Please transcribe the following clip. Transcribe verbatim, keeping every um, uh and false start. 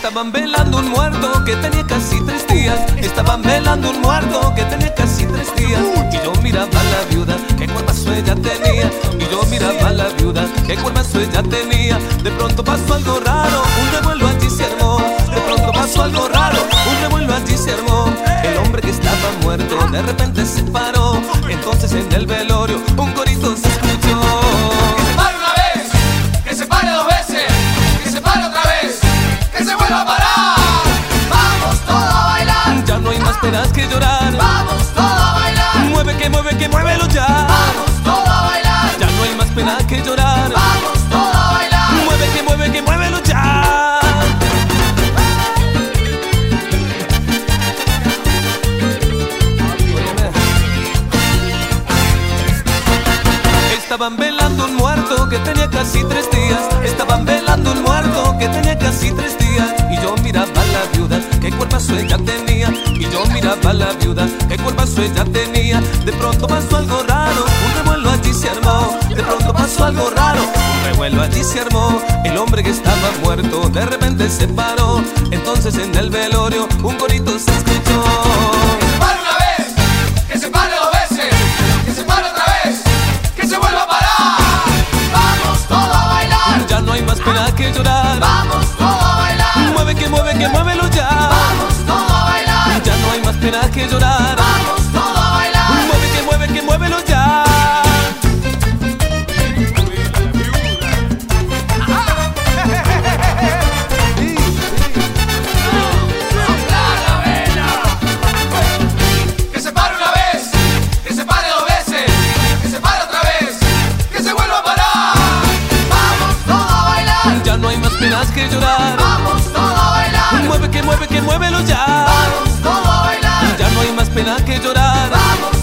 Estaban velando un muerto que tenía casi tres días. Estaban velando un muerto que tenía casi tres días. Y yo miraba a la viuda, qué cuerpazo ella tenía. Y yo miraba a la viuda, qué cuerpazo ella tenía. De pronto pasó algo raro, un revuelo allí se armó. De pronto pasó algo raro, un revuelo allí se armó. El hombre que estaba muerto de repente se paró. Entonces en el velorio un corito se escuchó. Que se pare una vez, que se pare dos veces, que se pare otra vez, que se vuelva a parar. Vamos todos a bailar. Ya no hay más penas que llorar. Vamos todos a bailar. Mueve que mueve que muévelo ya. Vamos todos a bailar. Ya no hay más pena que llorar. Vamos todos a bailar. Mueve que mueve que muévelo ya. Estaban velando un muerto que tenía casi tres días. Estaban velando un muerto que tenía casi tres días. Y yo miraba a la viuda, qué cuerpazo ella tenía. Y yo miraba a la viuda, qué cuerpazo ella tenía. De pronto pasó algo raro, un revuelo allí se armó. De pronto pasó algo raro, un revuelo allí se armó. El hombre que estaba muerto de repente se paró. Entonces en el velorio un corito se escuchó. Que se pare una vez, que se pare dos veces, que se pare otra vez, que se vuelva a parar. Vamos todos a bailar. Ya no hay más pena que llorar. Vamos todos a bailar. Mueve que mueve que muévelo ya. Vamos todos a bailar. Ya no hay más pena que llorar. Vamos todos a bailar. Mueve que mueve que muévelo ya. Soplar la vela. Que se pare una vez, que se pare dos veces, que se pare otra vez, que se vuelva a parar. Vamos todos a bailar. Ya no hay más penas que llorar. Vamos todos a bailar. Mueve que mueve que muévelo ya. Vamos todos a bailar. Ya no hay más pena que llorar. Vamos